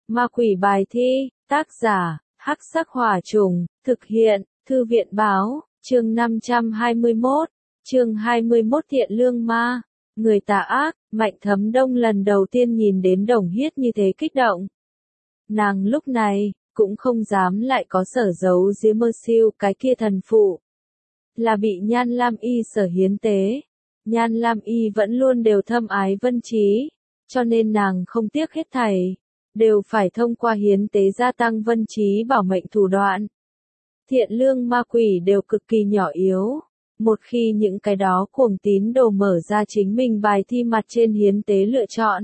Ma quỷ bài thi, tác giả, Hắc Sắc Hỏa Trùng, thực hiện, Thư viện báo, chương 521, chương 21 Thiện Lương Ma, người tà ác. Mạnh Thấm Đông lần đầu tiên nhìn đến Đồng Hiết như thế kích động. Nàng lúc này, cũng không dám lại có sở giấu giếm mơ siêu cái kia thần phụ. Là bị Nhan Lam Y sở hiến tế. Nhan Lam Y vẫn luôn đều thâm ái Vân Trí, cho nên nàng không tiếc hết thảy, đều phải thông qua hiến tế gia tăng Vân Trí bảo mệnh thủ đoạn. Thiện lương ma quỷ đều cực kỳ nhỏ yếu. Một khi những cái đó cuồng tín đồ mở ra chính mình bài thi mặt trên hiến tế lựa chọn,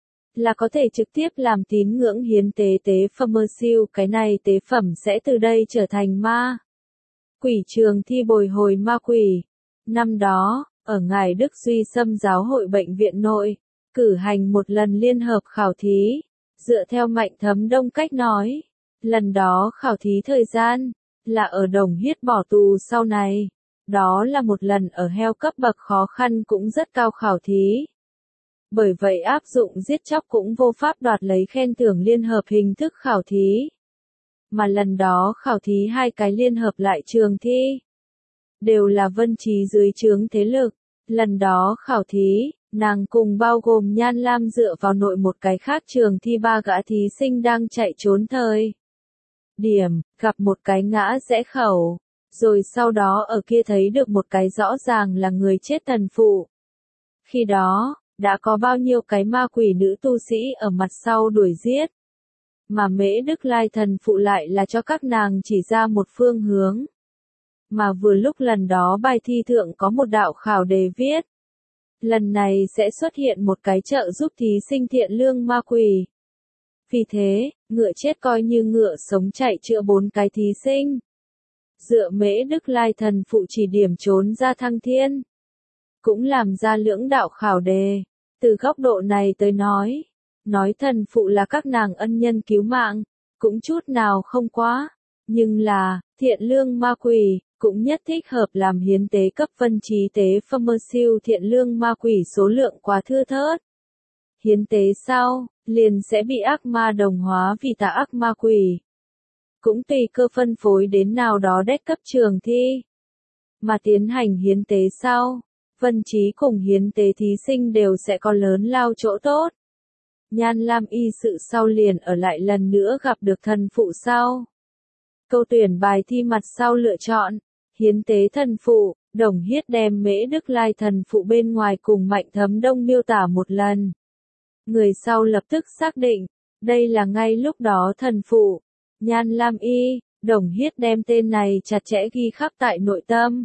là có thể trực tiếp làm tín ngưỡng hiến tế tế phẩm mơ siêu, cái này tế phẩm sẽ từ đây trở thành ma quỷ trường thi bồi hồi ma quỷ. Năm đó, ở Ngài Đức Duy Xâm Giáo hội bệnh viện nội, cử hành một lần liên hợp khảo thí, dựa theo Mạnh Thấm Đông cách nói, lần đó khảo thí thời gian, là ở Đồng Hiết bỏ tù sau này. Đó là một lần ở heo cấp bậc khó khăn cũng rất cao khảo thí. Bởi vậy áp dụng giết chóc cũng vô pháp đoạt lấy khen thưởng liên hợp hình thức khảo thí. Mà lần đó khảo thí hai cái liên hợp lại trường thi, đều là Vân Trí dưới trướng thế lực. Lần đó khảo thí, nàng cùng bao gồm Nhan Lam dựa vào nội một cái khác trường thi ba gã thí sinh đang chạy trốn thời điểm, gặp một cái ngã rẽ khẩu. Rồi sau đó ở kia thấy được một cái rõ ràng là người chết thần phụ. Khi đó, đã có bao nhiêu cái ma quỷ nữ tu sĩ ở mặt sau đuổi giết. Mà Mễ Đức Lai thần phụ lại là cho các nàng chỉ ra một phương hướng. Mà vừa lúc lần đó bài thi thượng có một đạo khảo đề viết. Lần này sẽ xuất hiện một cái trợ giúp thí sinh thiện lương ma quỷ. Vì thế, ngựa chết coi như ngựa sống chạy chữa 4 cái thí sinh. Dựa Mễ Đức Lai thần phụ chỉ điểm trốn ra thăng thiên. Cũng làm ra lưỡng đạo khảo đề. Từ góc độ này tới nói thần phụ là các nàng ân nhân cứu mạng, cũng chút nào không quá. Nhưng là, thiện lương ma quỷ, cũng nhất thích hợp làm hiến tế cấp Vân Trí tế phẩm mơ siêu. Thiện lương ma quỷ số lượng quá thưa thớt. Hiến tế sau, liền sẽ bị ác ma đồng hóa vì tà ác ma quỷ. Cũng tùy cơ phân phối đến nào đó đét cấp trường thi. Mà tiến hành hiến tế sau, Vân Trí cùng hiến tế thí sinh đều sẽ có lớn lao chỗ tốt. Nhan Lam Y sự sau liền ở lại lần nữa gặp được thần phụ sau. Câu tuyển bài thi mặt sau lựa chọn, hiến tế thần phụ. Đồng Hiết đem Mễ Đức Lai thần phụ bên ngoài cùng Mạnh Thấm Đông miêu tả một lần. Người sau lập tức xác định, đây là ngay lúc đó thần phụ. Nhan Lam Y, Đồng Hiết đem tên này chặt chẽ ghi khắc tại nội tâm.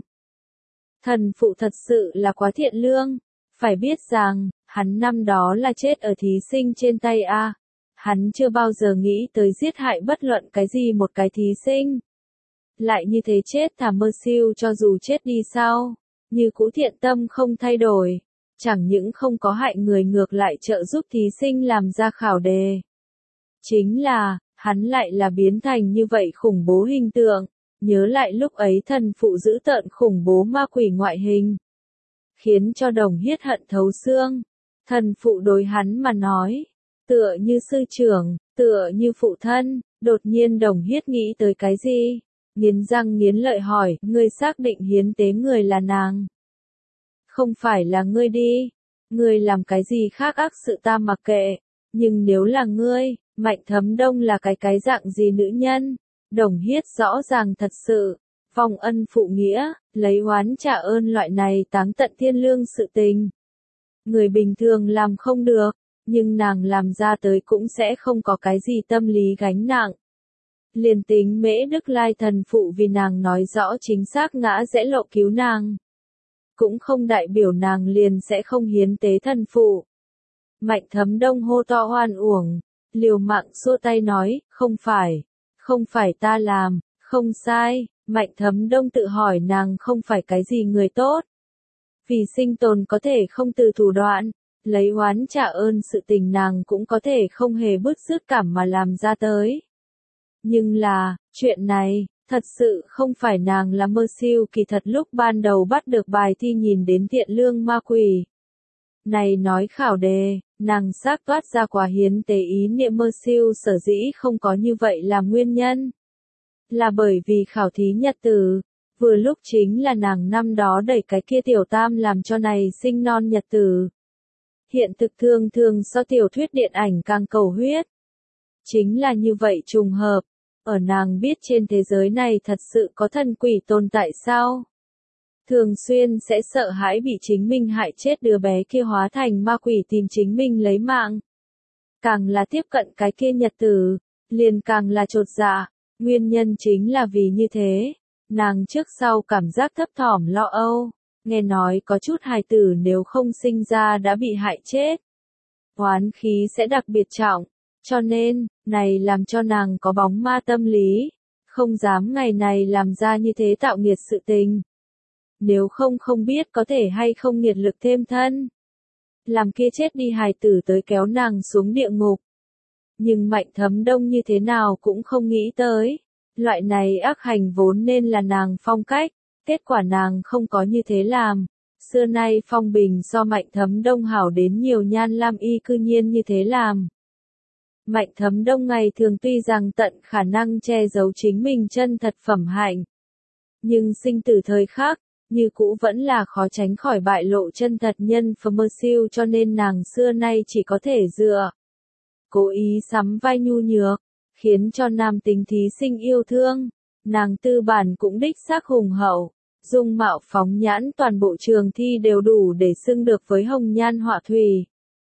Thần phụ thật sự là quá thiện lương, phải biết rằng, hắn năm đó là chết ở thí sinh trên tay a. Hắn chưa bao giờ nghĩ tới giết hại bất luận cái gì một cái thí sinh. Lại như thế chết thà mơ siêu cho dù chết đi sau, như cũ thiện tâm không thay đổi, chẳng những không có hại người ngược lại trợ giúp thí sinh làm ra khảo đề. Chính là, hắn lại là biến thành như vậy khủng bố hình tượng, nhớ lại lúc ấy thần phụ dữ tợn khủng bố ma quỷ ngoại hình. Khiến cho Đồng Hiết hận thấu xương, thần phụ đối hắn mà nói, tựa như sư trưởng, tựa như phụ thân. Đột nhiên Đồng Hiết nghĩ tới cái gì, nghiến răng nghiến lợi hỏi, ngươi xác định hiến tế người là nàng? Không phải là ngươi đi, ngươi làm cái gì khác ác sự ta mặc kệ, nhưng nếu là ngươi, Mạnh Thấm Đông là cái dạng gì nữ nhân? Đồng Hiết rõ ràng thật sự, vong ân phụ nghĩa, lấy oán trả ơn loại này táng tận thiên lương sự tình. Người bình thường làm không được, nhưng nàng làm ra tới cũng sẽ không có cái gì tâm lý gánh nặng. Liền tính Mễ Đức Lai thần phụ vì nàng nói rõ chính xác ngã rẽ lộ cứu nàng, cũng không đại biểu nàng liền sẽ không hiến tế thần phụ. Mạnh Thấm Đông hô to oan uổng, liều mạng xua tay nói, không phải ta làm, không sai. Mạnh Thấm Đông tự hỏi nàng không phải cái gì người tốt. Vì sinh tồn có thể không từ thủ đoạn, lấy oán trả ơn sự tình nàng cũng có thể không hề bứt rứt cảm mà làm ra tới. Nhưng là, chuyện này, thật sự không phải nàng là mơ siêu. Kỳ thật lúc ban đầu bắt được bài thi nhìn đến thiện lương ma quỷ này nói khảo đề, nàng xác toát ra quá hiến tế ý niệm mơ siêu sở dĩ không có như vậy là nguyên nhân. Là bởi vì khảo thí nhật tử, vừa lúc chính là nàng năm đó đẩy cái kia tiểu tam làm cho này sinh non nhật tử. Hiện thực thường thường so tiểu thuyết điện ảnh càng cầu huyết. Chính là như vậy trùng hợp, ở nàng biết trên thế giới này thật sự có thần quỷ tồn tại sao? Thường xuyên sẽ sợ hãi bị chính mình hại chết đứa bé kia hóa thành ma quỷ tìm chính mình lấy mạng. Càng là tiếp cận cái kia nhật tử, liền càng là chột dạ, nguyên nhân chính là vì như thế, nàng trước sau cảm giác thấp thỏm lo âu, nghe nói có chút hài tử nếu không sinh ra đã bị hại chết. Oán khí sẽ đặc biệt trọng, cho nên, này làm cho nàng có bóng ma tâm lý, không dám ngày này làm ra như thế tạo nghiệt sự tình. Nếu không biết có thể hay không nghiệt lực thêm thân. Làm kia chết đi hài tử tới kéo nàng xuống địa ngục. Nhưng Mạnh Thấm Đông như thế nào cũng không nghĩ tới. Loại này ác hành vốn nên là nàng phong cách, kết quả nàng không có như thế làm. Xưa nay phong bình do Mạnh Thấm Đông hảo đến nhiều Nhan Lam Y cư nhiên như thế làm. Mạnh Thấm Đông ngày thường tuy rằng tận khả năng che giấu chính mình chân thật phẩm hạnh. Nhưng sinh tử thời khắc, như cũ vẫn là khó tránh khỏi bại lộ chân thật nhân phẩm mơ siêu cho nên nàng xưa nay chỉ có thể dựa. Cố ý sắm vai nhu nhược, khiến cho nam tính thí sinh yêu thương. Nàng tư bản cũng đích xác hùng hậu, dung mạo phóng nhãn toàn bộ trường thi đều đủ để xưng được với hồng nhan họa thủy.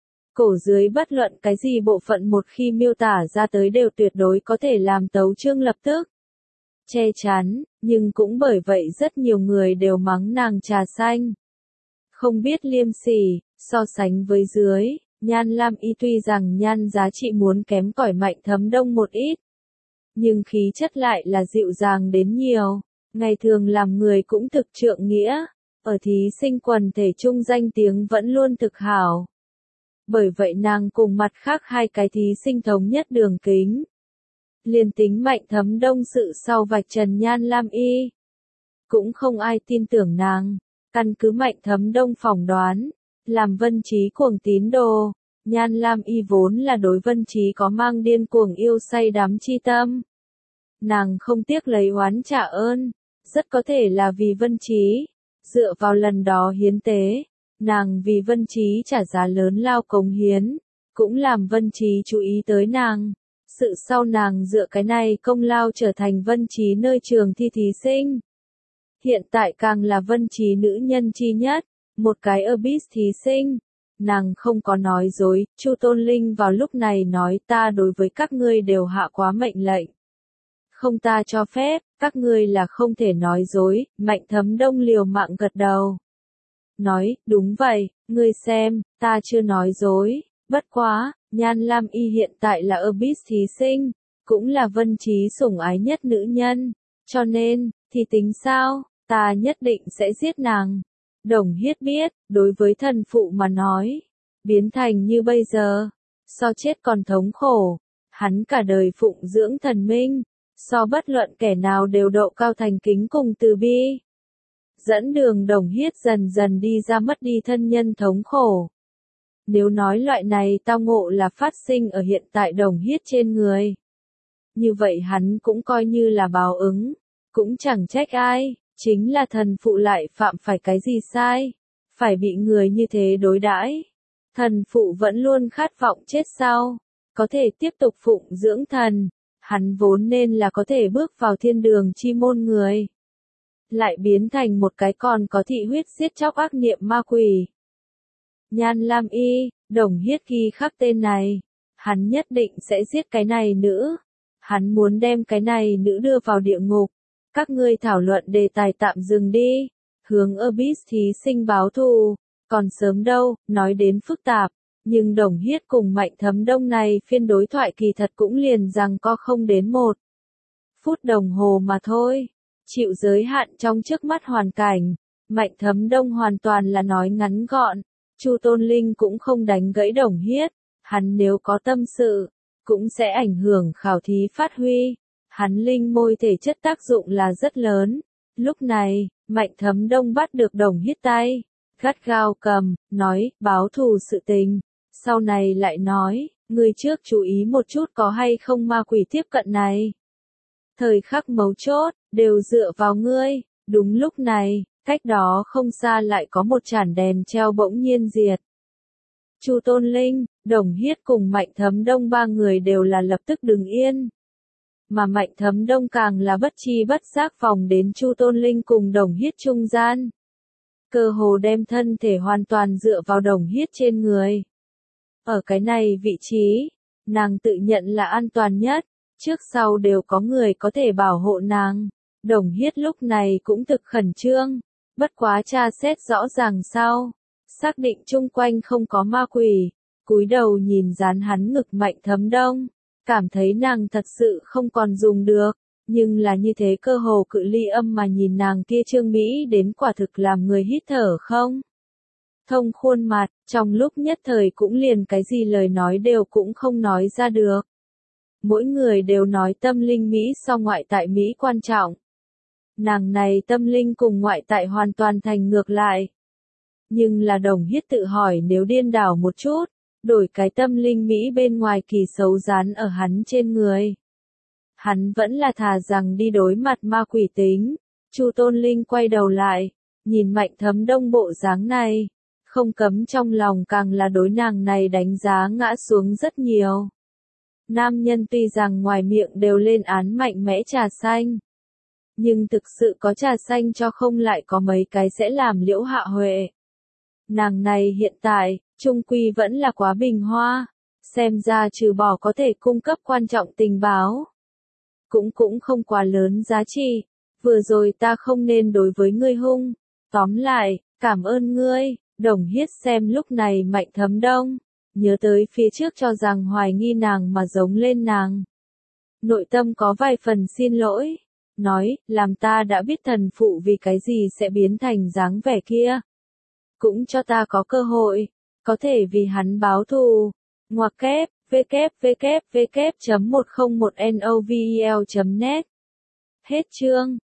Cổ dưới bất luận cái gì bộ phận một khi miêu tả ra tới đều tuyệt đối có thể làm tấu chương lập tức. Che chắn, nhưng cũng bởi vậy rất nhiều người đều mắng nàng trà xanh. Không biết liêm sỉ, so sánh với dưới, Nhan Lam Y tuy rằng nhan giá trị muốn kém cỏi Mạnh Thấm Đông một ít. Nhưng khí chất lại là dịu dàng đến nhiều, ngày thường làm người cũng thực trượng nghĩa, ở thí sinh quần thể trung danh tiếng vẫn luôn thực hảo. Bởi vậy nàng cùng mặt khác hai cái thí sinh thống nhất đường kính. Liền tính Mạnh Thấm Đông sự sau vạch trần Nhan Lam Y. Cũng không ai tin tưởng nàng, căn cứ Mạnh Thấm Đông phỏng đoán, làm Vân Trí cuồng tín đồ, Nhan Lam Y vốn là đối Vân Trí có mang điên cuồng yêu say đắm chi tâm. Nàng không tiếc lấy oán trả ơn, rất có thể là vì Vân Trí, dựa vào lần đó hiến tế, nàng vì Vân Trí trả giá lớn lao cống hiến, cũng làm Vân Trí chú ý tới nàng. Sự sau nàng dựa cái này công lao trở thành Vân Trí nơi trường thi thí sinh. Hiện tại càng là Vân Trí nữ nhân chi nhất, một cái Obis thí sinh. Nàng không có nói dối, Chu Tôn Linh vào lúc này nói ta đối với các ngươi đều hạ quá mệnh lệnh. Không ta cho phép, các ngươi là không thể nói dối, Mạnh Thấm Đông liều mạng gật đầu. Nói, đúng vậy, ngươi xem, ta chưa nói dối, bất quá, Nhan Lam Y hiện tại là Obis thí sinh, cũng là Vân Trí sủng ái nhất nữ nhân, cho nên, thì tính sao, ta nhất định sẽ giết nàng. Đồng Hiết biết, đối với thần phụ mà nói, biến thành như bây giờ, so chết còn thống khổ, hắn cả đời phụng dưỡng thần minh, so bất luận kẻ nào đều độ cao thành kính cùng từ bi. Dẫn đường Đồng Hiết dần dần đi ra mất đi thân nhân thống khổ. Nếu nói loại này tao ngộ là phát sinh ở hiện tại Đồng Hiết trên người, như vậy hắn cũng coi như là báo ứng, cũng chẳng trách ai, chính là thần phụ lại phạm phải cái gì sai, phải bị người như thế đối đãi. Thần phụ vẫn luôn khát vọng chết sao, có thể tiếp tục phụng dưỡng thần, hắn vốn nên là có thể bước vào thiên đường chi môn người. Lại biến thành một cái còn có thị huyết giết chóc ác niệm ma quỷ. Nhan Lam Y, Đồng Hiết ghi khắc tên này, hắn nhất định sẽ giết cái này nữ, hắn muốn đem cái này nữ đưa vào địa ngục. Các ngươi thảo luận đề tài tạm dừng đi, hướng Obis thí sinh báo thù, còn sớm đâu, nói đến phức tạp, nhưng Đồng Hiết cùng Mạnh Thấm Đông này phiên đối thoại kỳ thật cũng liền rằng có không đến 1 phút đồng hồ mà thôi. Chịu giới hạn trong trước mắt hoàn cảnh, Mạnh Thấm Đông hoàn toàn là nói ngắn gọn, Chu Tôn Linh cũng không đánh gãy Đồng Hiết, hắn nếu có tâm sự, cũng sẽ ảnh hưởng khảo thí phát huy, hắn linh môi thể chất tác dụng là rất lớn. Lúc này, Mạnh Thấm Đông bắt được Đồng Hiết tay, gắt gao cầm, nói, báo thù sự tình, sau này lại nói, người trước chú ý một chút có hay không ma quỷ tiếp cận này. Thời khắc mấu chốt, đều dựa vào ngươi. Đúng lúc này, cách đó không xa lại có một chản đèn treo bỗng nhiên diệt. Chu Tôn Linh, Đồng Hiết cùng Mạnh Thấm Đông ba người đều là lập tức đứng yên. Mà Mạnh Thấm Đông càng là bất chi bất giác vòng đến Chu Tôn Linh cùng Đồng Hiết trung gian. Cơ hồ đem thân thể hoàn toàn dựa vào Đồng Hiết trên người. Ở cái này vị trí, nàng tự nhận là an toàn nhất, trước sau đều có người có thể bảo hộ nàng. Đồng Hiết lúc này cũng thực khẩn trương, bất quá tra xét rõ ràng sau, xác định chung quanh không có ma quỷ, cúi đầu nhìn dán hắn ngực Mạnh Thấm Đông, cảm thấy nàng thật sự không còn dùng được, nhưng là như thế cơ hồ cự ly âm mà nhìn nàng kia trương mỹ đến quả thực làm người hít thở không thông khuôn mặt, trong lúc nhất thời cũng liền cái gì lời nói đều cũng không nói ra được. Mỗi người đều nói tâm linh Mỹ so ngoại tại Mỹ quan trọng. Nàng này tâm linh cùng ngoại tại hoàn toàn thành ngược lại. Nhưng là Đồng Hiết tự hỏi nếu điên đảo một chút, đổi cái tâm linh Mỹ bên ngoài kỳ xấu dán ở hắn trên người. Hắn vẫn là thà rằng đi đối mặt ma quỷ tính. Chu Tôn Linh quay đầu lại, nhìn Mạnh Thấm Đông bộ dáng này, không cấm trong lòng càng là đối nàng này đánh giá ngã xuống rất nhiều. Nam nhân tuy rằng ngoài miệng đều lên án mạnh mẽ trà xanh, nhưng thực sự có trà xanh cho không lại có mấy cái sẽ làm Liễu Hạ Huệ. Nàng này hiện tại, trung quy vẫn là quá bình hoa, xem ra trừ bỏ có thể cung cấp quan trọng tình báo. Cũng không quá lớn giá trị, vừa rồi ta không nên đối với ngươi hung, tóm lại, cảm ơn ngươi. Đồng Hiết xem lúc này Mạnh Thấm Đông, nhớ tới phía trước cho rằng hoài nghi nàng mà giống lên nàng. Nội tâm có vài phần xin lỗi, nói, làm ta đã biết thần phụ vì cái gì sẽ biến thành dáng vẻ kia. Cũng cho ta có cơ hội, có thể vì hắn báo thù. Ngoặc kép, www.101novel.net. Hết chương.